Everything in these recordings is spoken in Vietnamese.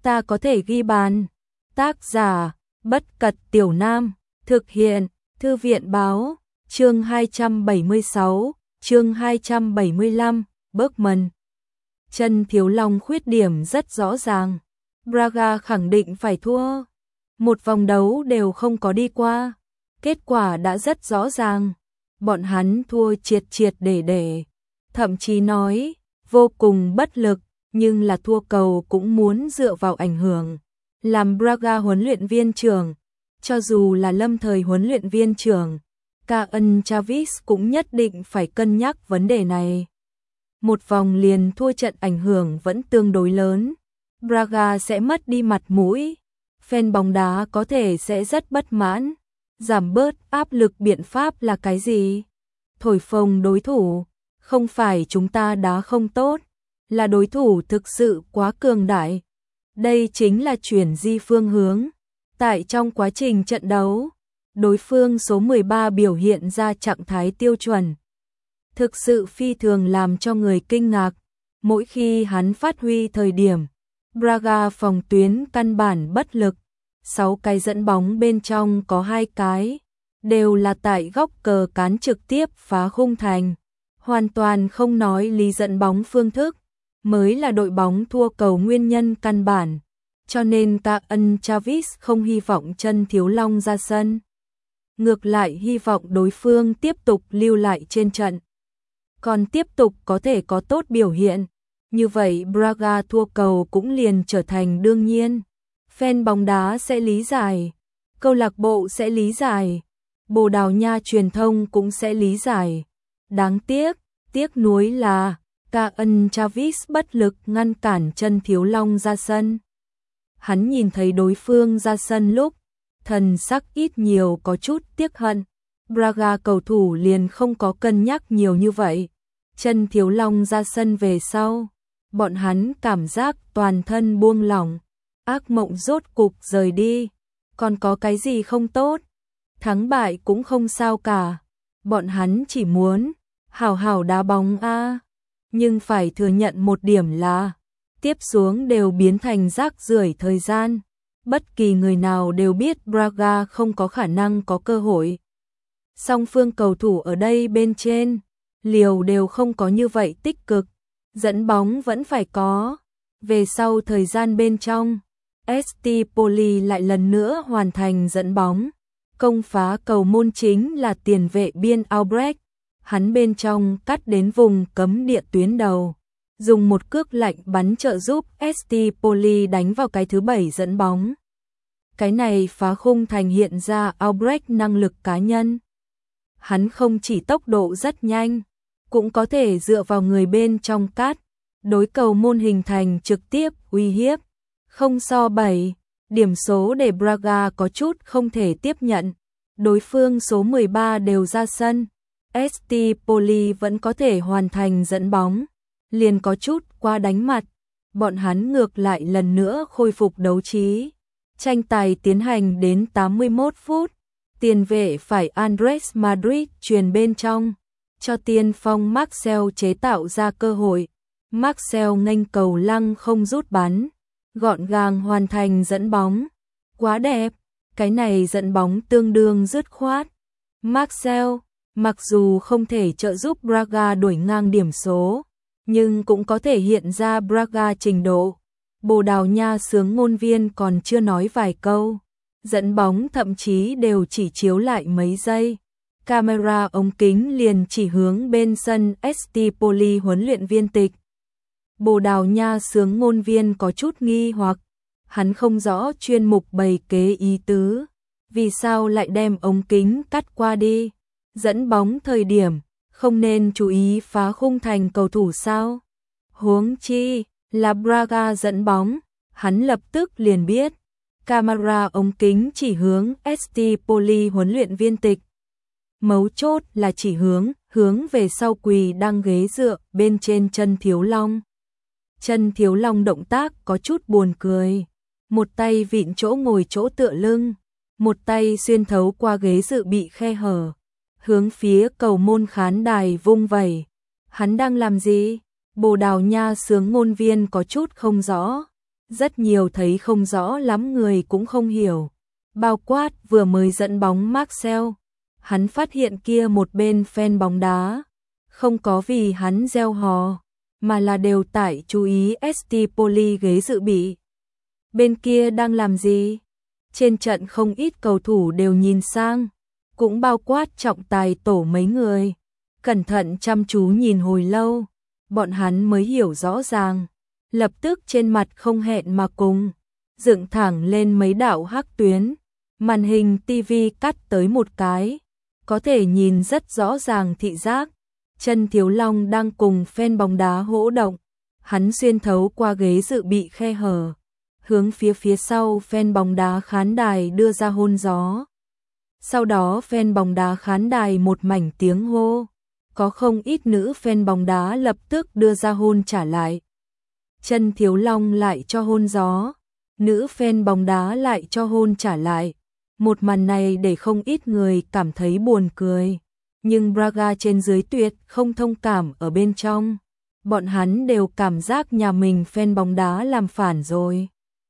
ta có thể ghi bàn. Tác giả, Bất Cật Tiểu Nam, thực hiện, Thư viện Báo, chương 276, chương 275, Bergman. Chân Thiếu Long khuyết điểm rất rõ ràng. Braga khẳng định phải thua. Một vòng đấu đều không có đi qua. Kết quả đã rất rõ ràng. Bọn hắn thua triệt triệt để. Thậm chí nói, vô cùng bất lực, nhưng là thua cầu cũng muốn dựa vào ảnh hưởng. Làm Braga huấn luyện viên trưởng, cho dù là lâm thời huấn luyện viên trưởng, Kaan Chavis cũng nhất định phải cân nhắc vấn đề này. Một vòng liền thua trận ảnh hưởng vẫn tương đối lớn. Braga sẽ mất đi mặt mũi. Fan bóng đá có thể sẽ rất bất mãn. Giảm bớt áp lực biện pháp là cái gì? Thổi phồng đối thủ. Không phải chúng ta đá không tốt, là đối thủ thực sự quá cường đại. Đây chính là chuyển di phương hướng. Tại trong quá trình trận đấu, đối phương số 13 biểu hiện ra trạng thái tiêu chuẩn. Thực sự phi thường làm cho người kinh ngạc. Mỗi khi hắn phát huy thời điểm, Braga phòng tuyến căn bản bất lực. 6 cái dẫn bóng bên trong có 2 cái, đều là tại góc cờ cán trực tiếp phá khung thành. Hoàn toàn không nói lý dẫn bóng phương thức, mới là đội bóng thua cầu nguyên nhân căn bản. Cho nên Kaan Chavis không hy vọng Chân Thiếu Long ra sân. Ngược lại hy vọng đối phương tiếp tục lưu lại trên trận. Còn tiếp tục có thể có tốt biểu hiện. Như vậy Braga thua cầu cũng liền trở thành đương nhiên. Fan bóng đá sẽ lý giải. Câu lạc bộ sẽ lý giải. Bồ Đào Nha truyền thông cũng sẽ lý giải. Đáng tiếc nuối là Kaan Chavis bất lực ngăn cản Chân Thiếu Long ra sân. Hắn nhìn thấy đối phương ra sân lúc, thần sắc ít nhiều có chút tiếc hận. Braga cầu thủ liền không có cân nhắc nhiều như vậy. Chân Thiếu Long ra sân về sau, bọn hắn cảm giác toàn thân buông lỏng, ác mộng rốt cục rời đi. Còn có cái gì không tốt? Thắng bại cũng không sao cả. Bọn hắn chỉ muốn hảo hảo đá bóng a. Nhưng phải thừa nhận một điểm là tiếp xuống đều biến thành rác rưởi thời gian. Bất kỳ người nào đều biết Braga không có khả năng có cơ hội. Song phương cầu thủ ở đây bên trên, liều đều không có như vậy tích cực. Dẫn bóng vẫn phải có. Về sau thời gian bên trong, ST Poli lại lần nữa hoàn thành dẫn bóng. Công phá cầu môn chính là tiền vệ biên Albrecht. Hắn bên trong cắt đến vùng cấm địa tuyến đầu. Dùng một cước lạnh bắn trợ giúp ST Poli đánh vào cái thứ 7 dẫn bóng. Cái này phá khung thành hiện ra Albrecht năng lực cá nhân. Hắn không chỉ tốc độ rất nhanh, cũng có thể dựa vào người bên trong cắt, đối cầu môn hình thành trực tiếp uy hiếp. Không so 7, điểm số để Braga có chút không thể tiếp nhận. Đối phương số 13 đều ra sân, ST Poli vẫn có thể hoàn thành dẫn bóng, liền có chút qua đánh mặt. Bọn hắn ngược lại lần nữa khôi phục đấu trí. Tranh tài tiến hành đến 81 phút, tiền vệ phải Andres Madrid truyền bên trong, cho tiên phong Marcel chế tạo ra cơ hội. Marcel nghênh cầu lăng không rút bắn, gọn gàng hoàn thành dẫn bóng. Quá đẹp, cái này dẫn bóng tương đương dứt khoát. Marcel, mặc dù không thể trợ giúp Braga đuổi ngang điểm số, nhưng cũng có thể hiện ra Braga trình độ. Bồ Đào Nha xướng ngôn viên còn chưa nói vài câu, dẫn bóng thậm chí đều chỉ chiếu lại mấy giây. Camera ống kính liền chỉ hướng bên sân ST Poli huấn luyện viên tịch. Bồ Đào Nha xướng ngôn viên có chút nghi hoặc, hắn không rõ chuyên mục bày kế ý tứ, vì sao lại đem ống kính cắt qua đi. Dẫn bóng thời điểm, không nên chú ý phá khung thành cầu thủ sao? Huống chi là Braga dẫn bóng, hắn lập tức liền biết. Camera ống kính chỉ hướng ST Poli huấn luyện viên tịch. Mấu chốt là chỉ hướng về sau quỳ đang ghế dựa bên trên Chân Thiếu Long. Chân Thiếu Long động tác có chút buồn cười. Một tay vịn chỗ ngồi chỗ tựa lưng, một tay xuyên thấu qua ghế dự bị khe hở, hướng phía cầu môn khán đài vung vẩy. Hắn đang làm gì? Bồ Đào Nha xướng ngôn viên có chút không rõ. Rất nhiều thấy không rõ lắm người cũng không hiểu. Bao quát vừa mới dẫn bóng Marcel, hắn phát hiện kia một bên fan bóng đá, không có vì hắn reo hò, mà là đều tại chú ý Stipoli ghế dự bị. Bên kia đang làm gì? Trên trận không ít cầu thủ đều nhìn sang, cũng bao quát trọng tài tổ mấy người, cẩn thận chăm chú nhìn hồi lâu, bọn hắn mới hiểu rõ ràng, lập tức trên mặt không hẹn mà cùng, dựng thẳng lên mấy đạo hắc tuyến, màn hình tivi cắt tới một cái, có thể nhìn rất rõ ràng thị giác, Chân Thiếu Long đang cùng fan bóng đá hỗ động, hắn xuyên thấu qua ghế dự bị khe hở, hướng phía sau fan bóng đá khán đài đưa ra hôn gió. Sau đó fan bóng đá khán đài một mảnh tiếng hô, có không ít nữ fan bóng đá lập tức đưa ra hôn trả lại. Chân Thiếu Long lại cho hôn gió, nữ fan bóng đá lại cho hôn trả lại. Một màn này để không ít người cảm thấy buồn cười, nhưng Braga trên dưới tuyệt không thông cảm ở bên trong. Bọn hắn đều cảm giác nhà mình fan bóng đá làm phản rồi.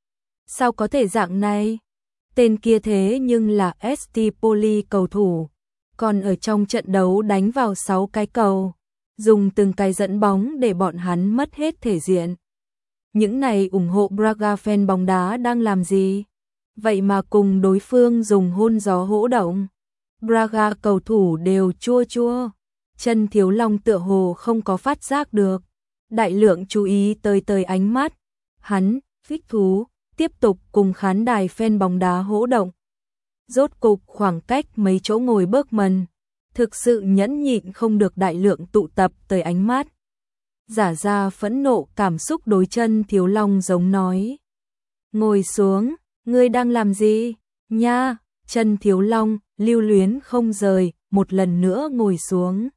Sao có thể dạng này? Tên kia thế nhưng là Stipoli cầu thủ, còn ở trong trận đấu đánh vào 6 cái cầu, dùng từng cái dẫn bóng để bọn hắn mất hết thể diện. Những này ủng hộ Braga fan bóng đá đang làm gì? Vậy mà cùng đối phương dùng hôn gió hỗ động. Braga cầu thủ đều chua chua. Chân Thiếu Long tựa hồ không có phát giác được. Đại lượng chú ý tới ánh mắt. Hắn, thích thú, tiếp tục cùng khán đài fan bóng đá hỗ động. Rốt cục khoảng cách mấy chỗ ngồi Bergman, thực sự nhẫn nhịn không được đại lượng tụ tập tới ánh mắt. Giả ra phẫn nộ cảm xúc đối Chân Thiếu Long giống nói. Ngồi xuống, ngươi đang làm gì? Nha, Chân Thiếu Long, lưu luyến không rời, một lần nữa ngồi xuống.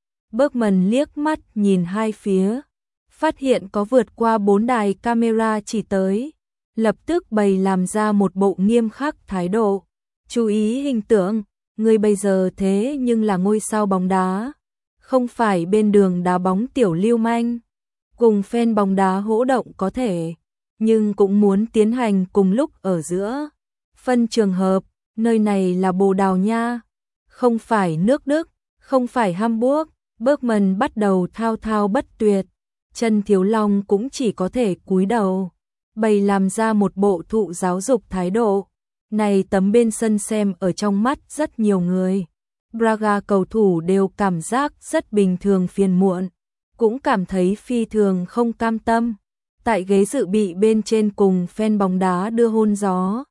Bergman liếc mắt nhìn hai phía, phát hiện có vượt qua 4 đài camera chỉ tới, lập tức bày làm ra một bộ nghiêm khắc thái độ. Chú ý hình tượng, ngươi bây giờ thế nhưng là ngôi sao bóng đá, không phải bên đường đá bóng tiểu lưu manh. Cùng fan bóng đá hỗ động có thể, nhưng cũng muốn tiến hành cùng lúc ở giữa. Phân trường hợp, nơi này là Bồ Đào Nha, không phải nước Đức, không phải Hamburg. Bergman bắt đầu thao thao bất tuyệt, Chân Thiếu Long cũng chỉ có thể cúi đầu, bày làm ra một bộ thụ giáo dục thái độ. Này tấm bên sân xem ở trong mắt rất nhiều người. Braga cầu thủ đều cảm giác rất bình thường phiền muộn, cũng cảm thấy phi thường không cam tâm. Tại ghế dự bị bên trên cùng fan bóng đá đưa hôn gió.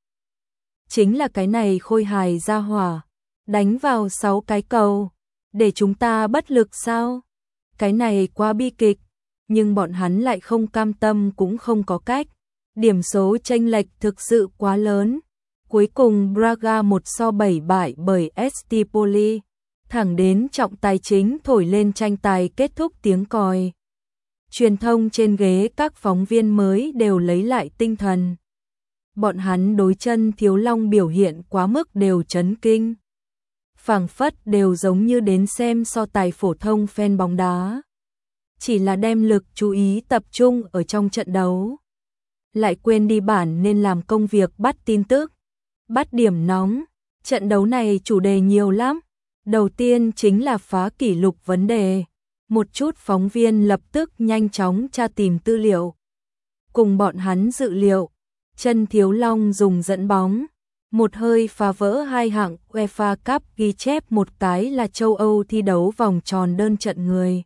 Chính là cái này khôi hài ra hỏa, đánh vào 6 cái cầu, để chúng ta bất lực sao? Cái này quá bi kịch, nhưng bọn hắn lại không cam tâm cũng không có cách. Điểm số chênh lệch thực sự quá lớn. Cuối cùng Braga 1-7 bại bởi Stipoli, thẳng đến trọng tài chính thổi lên tranh tài kết thúc tiếng còi. Truyền thông trên ghế các phóng viên mới đều lấy lại tinh thần. Bọn hắn đối Chân Thiếu Long biểu hiện quá mức đều chấn kinh. Phảng phất đều giống như đến xem so tài phổ thông fan bóng đá. Chỉ là đem lực chú ý tập trung ở trong trận đấu. Lại quên đi bản nên làm công việc bắt tin tức, bắt điểm nóng. Trận đấu này chủ đề nhiều lắm. Đầu tiên chính là phá kỷ lục vấn đề. Một chút phóng viên lập tức nhanh chóng tra tìm tư liệu. Cùng bọn hắn dự liệu, Chân Thiếu Long dùng dẫn bóng, một hơi phá vỡ 2 hạng UEFA Cup ghi chép, một cái là châu Âu thi đấu vòng tròn đơn trận người.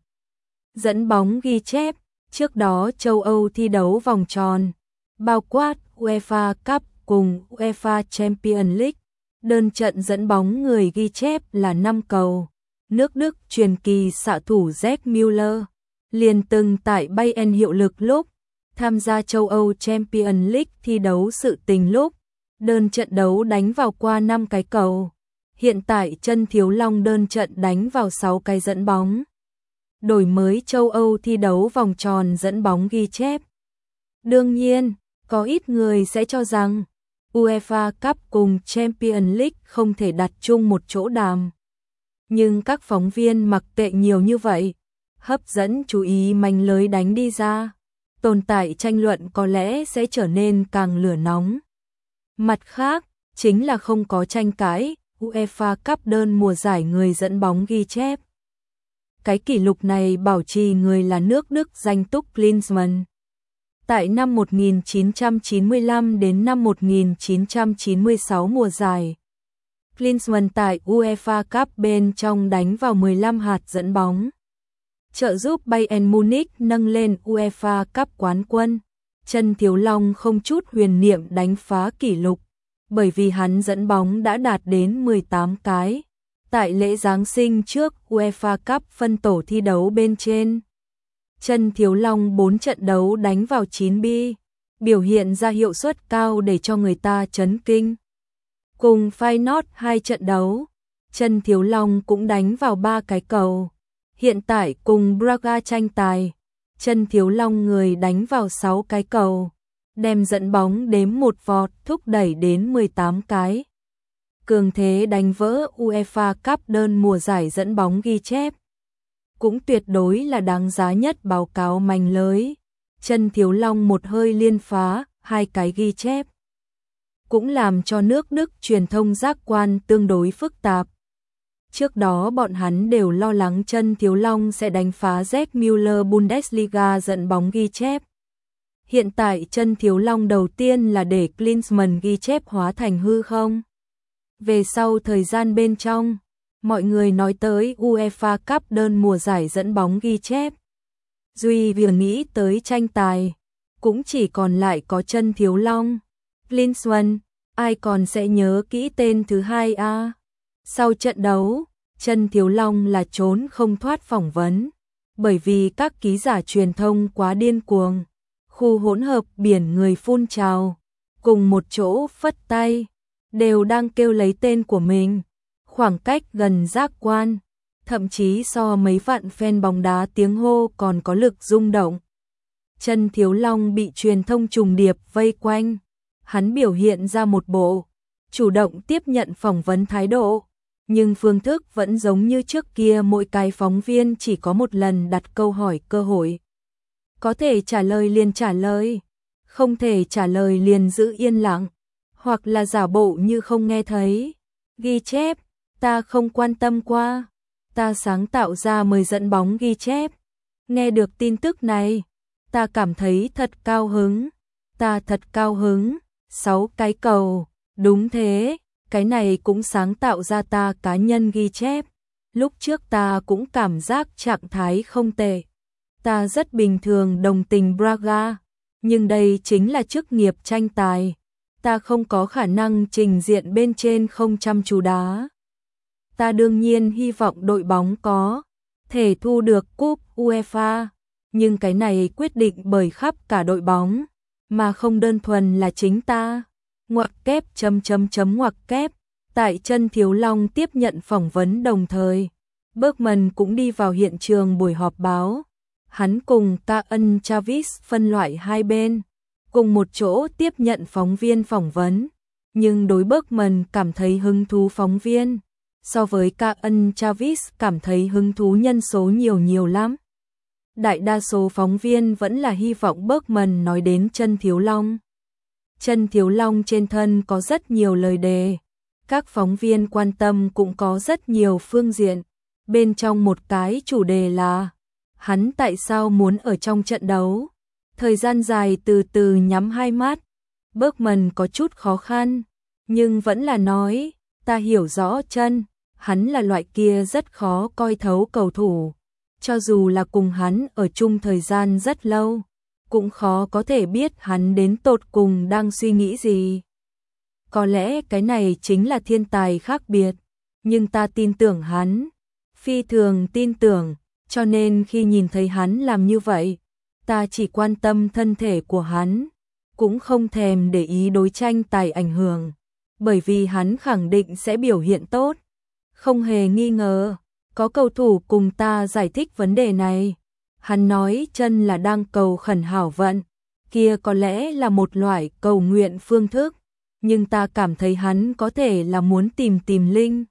Dẫn bóng ghi chép, trước đó châu Âu thi đấu vòng tròn, bao quát UEFA Cup cùng UEFA Champions League, đơn trận dẫn bóng người ghi chép là 5 cầu. Nước Đức truyền kỳ xạ thủ Gerd Müller, liền từng tại Bayern hiệu lực lúc tham gia châu Âu Champions League thi đấu sự tình lúc, đơn trận đấu đánh vào qua 5 cái cầu. Hiện tại Chân Thiếu Long đơn trận đánh vào 6 cái dẫn bóng. Đổi mới châu Âu thi đấu vòng tròn dẫn bóng ghi chép. Đương nhiên, có ít người sẽ cho rằng UEFA Cup cùng Champions League không thể đặt chung một chỗ đàm. Nhưng các phóng viên mặc kệ nhiều như vậy, hấp dẫn chú ý manh lưới đánh đi ra. tồn tại tranh luận có lẽ sẽ trở nên càng lửa nóng. Mặt khác, chính là không có tranh cãi, UEFA Cup đơn mùa giải người dẫn bóng ghi chép. Cái kỷ lục này bảo trì người là nước Đức danh túc Klinsmann. Tại năm 1995 đến năm 1996 mùa giải, Klinsmann tại UEFA Cup bên trong đánh vào 15 hạt dẫn bóng, trợ giúp Bayern Munich nâng lên UEFA Cup quán quân. Chân Thiếu Long không chút huyền niệm đánh phá kỷ lục, bởi vì hắn dẫn bóng đã đạt đến 18 cái. Tại lễ Giáng sinh trước UEFA Cup phân tổ thi đấu bên trên, Chân Thiếu Long 4 trận đấu đánh vào 9 bi, biểu hiện ra hiệu suất cao để cho người ta chấn kinh. Cùng Feyenoord 2 trận đấu, Chân Thiếu Long cũng đánh vào 3 cái cầu. Hiện tại cùng Braga tranh tài, Chân Thiếu Long người đánh vào 6 cái cầu, đem dẫn bóng đếm một vọt thúc đẩy đến 18 cái. Cường thế đánh vỡ UEFA Cup đơn mùa giải dẫn bóng ghi chép. Cũng tuyệt đối là đáng giá nhất báo cáo manh lưới. Chân Thiếu Long một hơi liên phá, 2 cái ghi chép. Cũng làm cho nước Đức truyền thông giác quan tương đối phức tạp. Trước đó bọn hắn đều lo lắng Chân Thiếu Long sẽ đánh phá Gerd Müller Bundesliga dẫn bóng ghi chép. Hiện tại Chân Thiếu Long đầu tiên là để Klinsmann ghi chép hóa thành hư không. Về sau thời gian bên trong, mọi người nói tới UEFA Cup đơn mùa giải dẫn bóng ghi chép. Duy vừa nghĩ tới tranh tài, cũng chỉ còn lại có Chân Thiếu Long. Klinsmann, ai còn sẽ nhớ kỹ tên thứ hai a? Sau trận đấu, Chân Thiếu Long là trốn không thoát phỏng vấn, bởi vì các ký giả truyền thông quá điên cuồng. Khu hỗn hợp biển người phun trào, cùng một chỗ phất tay, đều đang kêu lấy tên của mình. Khoảng cách gần giác quan, thậm chí so mấy vạn fan bóng đá tiếng hô còn có lực rung động. Chân Thiếu Long bị truyền thông trùng điệp vây quanh, hắn biểu hiện ra một bộ chủ động tiếp nhận phỏng vấn thái độ, nhưng phương thức vẫn giống như trước kia, mỗi cái phóng viên chỉ có một lần đặt câu hỏi cơ hội. Có thể trả lời liền trả lời, không thể trả lời liền giữ yên lặng, hoặc là giả bộ như không nghe thấy. Ghi chép, ta không quan tâm qua, ta sáng tạo ra 10 dẫn bóng ghi chép. Nghe được tin tức này, ta cảm thấy thật cao hứng, ta thật cao hứng. 6 cái cầu, đúng thế, cái này cũng sáng tạo ra ta cá nhân ghi chép. Lúc trước ta cũng cảm giác trạng thái không tệ, ta rất bình thường đồng tình Braga, nhưng đây chính là chức nghiệp tranh tài, ta không có khả năng trình diện bên trên không chăm chú đá. Ta đương nhiên hy vọng đội bóng có thể thu được cúp UEFA, nhưng cái này quyết định bởi khắp cả đội bóng, mà không đơn thuần là chính ta. Ngoặc kép ngoặc kép. Tại Chân Thiếu Long tiếp nhận phỏng vấn đồng thời, Bergman cũng đi vào hiện trường buổi họp báo. Hắn cùng Kaan Chavis phân loại hai bên, cùng một chỗ tiếp nhận phóng viên phỏng vấn. Nhưng đối Bergman cảm thấy hứng thú phóng viên, so với Kaan Chavis cảm thấy hứng thú nhân số nhiều lắm. Đại đa số phóng viên vẫn là hy vọng Bergman nói đến Chân Thiếu Long. Chân Thiếu Long trên thân có rất nhiều lời đề, các phóng viên quan tâm cũng có rất nhiều phương diện. Bên trong một cái chủ đề là hắn tại sao muốn ở trong trận đấu thời gian dài từ từ nhắm hai mắt. Bergman có chút khó khăn, nhưng vẫn là nói, ta hiểu rõ Chân, hắn là loại kia rất khó coi thấu cầu thủ, cho dù là cùng hắn ở chung thời gian rất lâu, cũng khó có thể biết hắn đến tột cùng đang suy nghĩ gì. Có lẽ cái này chính là thiên tài khác biệt, nhưng ta tin tưởng hắn, phi thường tin tưởng, cho nên khi nhìn thấy hắn làm như vậy, ta chỉ quan tâm thân thể của hắn, cũng không thèm để ý đối tranh tài ảnh hưởng, bởi vì hắn khẳng định sẽ biểu hiện tốt. Không hề nghi ngờ, có cầu thủ cùng ta giải thích vấn đề này. Hắn nói Chân là đang cầu khẩn hảo vận, kia có lẽ là một loại cầu nguyện phương thức, nhưng ta cảm thấy hắn có thể là muốn tìm linh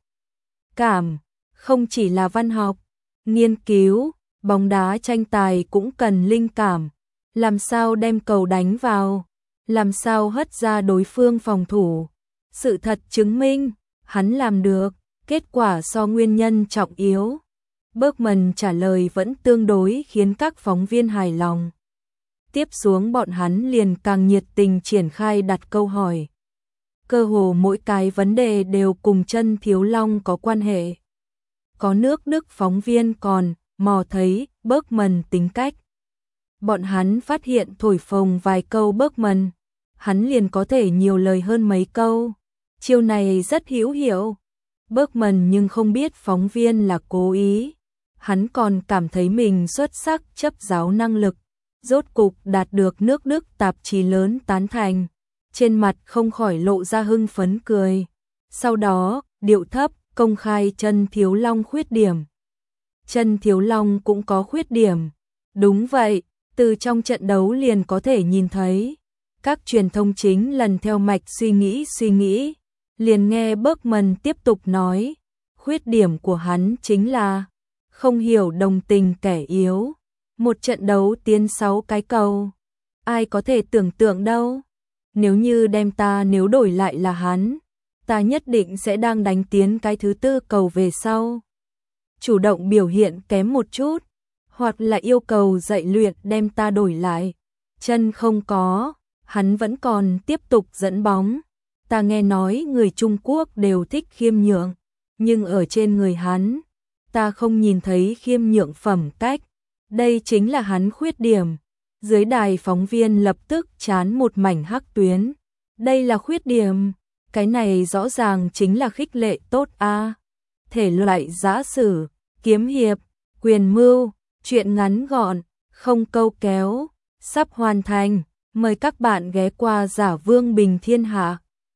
cảm, không chỉ là văn học, nghiên cứu, bóng đá tranh tài cũng cần linh cảm. làm sao đem cầu đánh vào, làm sao hất ra đối phương phòng thủ. Sự thật chứng minh, hắn làm được, kết quả so nguyên nhân trọng yếu. Bergman trả lời vẫn tương đối khiến các phóng viên hài lòng. Tiếp xuống bọn hắn liền càng nhiệt tình triển khai đặt câu hỏi. Cơ hồ mỗi cái vấn đề đều cùng Chân Thiếu Long có quan hệ. Có nước Đức phóng viên còn mò thấy Bergman tính cách. Bọn hắn phát hiện thổi phồng vài câu Bergman, hắn liền có thể nhiều lời hơn mấy câu. Chiêu này rất hữu hiệu. Bergman nhưng không biết phóng viên là cố ý. Hắn còn cảm thấy mình xuất sắc chấp giáo năng lực. Rốt cục đạt được nước Đức tạp chí lớn tán thành. Trên mặt không khỏi lộ ra hưng phấn cười. Sau đó, điệu thấp, công khai Chân Thiếu Long khuyết điểm. Chân Thiếu Long cũng có khuyết điểm. Đúng vậy, từ trong trận đấu liền có thể nhìn thấy. Các truyền thông chính lần theo mạch suy nghĩ. Liền nghe Bergman tiếp tục nói. Khuyết điểm của hắn chính là không hiểu đồng tình kẻ yếu. Một trận đấu tiến 6 cái cầu. Ai có thể tưởng tượng đâu. Nếu đổi lại là hắn, ta nhất định sẽ đang đánh tiến cái thứ 4 cầu về sau. Chủ động biểu hiện kém một chút, hoặc là yêu cầu dạy luyện đem ta đổi lại. Chân không có, hắn vẫn còn tiếp tục dẫn bóng. Ta nghe nói người Trung Quốc đều thích khiêm nhượng, nhưng ở trên người hắn, ta không nhìn thấy khiêm nhượng phẩm cách. Đây chính là hắn khuyết điểm. Dưới đài phóng viên lập tức chán một mảnh hắc tuyến. Đây là khuyết điểm, cái này rõ ràng chính là khích lệ tốt a. Thể loại giã sử, kiếm hiệp, quyền mưu, truyện ngắn gọn, không câu kéo, sắp hoàn thành. Mời các bạn ghé qua Giả Vương Bình Thiên Hạ.